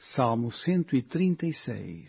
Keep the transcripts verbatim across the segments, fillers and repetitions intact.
Salmo cento e trinta e seis.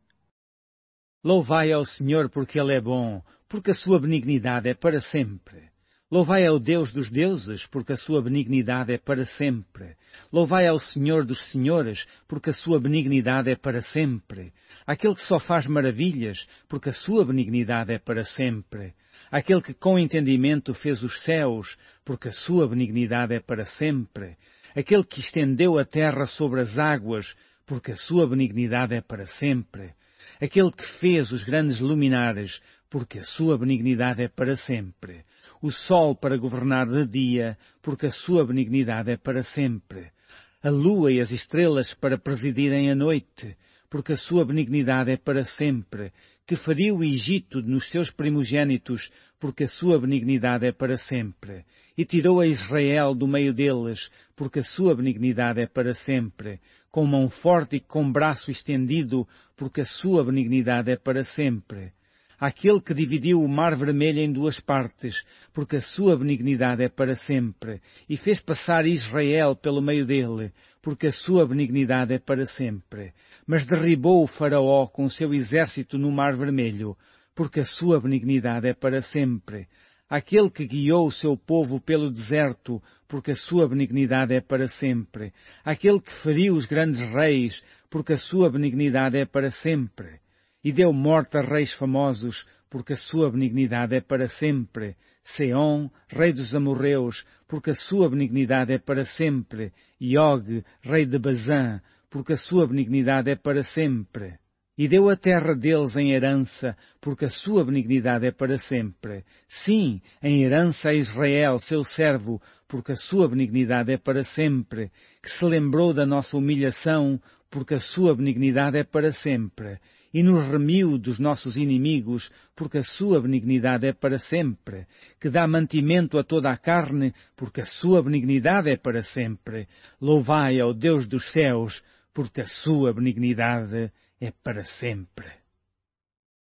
Louvai ao Senhor porque Ele é bom, porque a sua benignidade é para sempre. Louvai ao Deus dos deuses, porque a sua benignidade é para sempre. Louvai ao Senhor dos senhores, porque a sua benignidade é para sempre. Aquele que só faz maravilhas, porque a sua benignidade é para sempre. Aquele que com entendimento fez os céus, porque a sua benignidade é para sempre. Aquele que estendeu a terra sobre as águas, porque a sua benignidade é para sempre. Aquele que fez os grandes luminares, porque a sua benignidade é para sempre. O sol para governar de dia, porque a sua benignidade é para sempre. A lua e as estrelas para presidirem a noite, porque a sua benignidade é para sempre. Que feriu o Egito nos seus primogênitos, porque a sua benignidade é para sempre. E tirou a Israel do meio deles, porque a sua benignidade é para sempre. Com mão forte e com braço estendido, porque a sua benignidade é para sempre. Aquele que dividiu o mar vermelho em duas partes, porque a sua benignidade é para sempre. E fez passar Israel pelo meio dele, porque a sua benignidade é para sempre. Mas derribou o faraó com o seu exército no mar vermelho, porque a sua benignidade é para sempre. Aquele que guiou o seu povo pelo deserto, porque a sua benignidade é para sempre. Aquele que feriu os grandes reis, porque a sua benignidade é para sempre. E deu morte a reis famosos, porque a sua benignidade é para sempre. Seom, rei dos amorreus, porque a sua benignidade é para sempre. E Og, rei de Bazã, porque a sua benignidade é para sempre. E deu a terra deles em herança, porque a sua benignidade é para sempre. Sim, em herança a Israel, seu servo, porque a sua benignidade é para sempre. Que se lembrou da nossa humilhação, porque a sua benignidade é para sempre. E nos remiu dos nossos inimigos, porque a sua benignidade é para sempre. Que dá mantimento a toda a carne, porque a sua benignidade é para sempre. Louvai ao Deus dos céus, porque a sua benignidade é para sempre.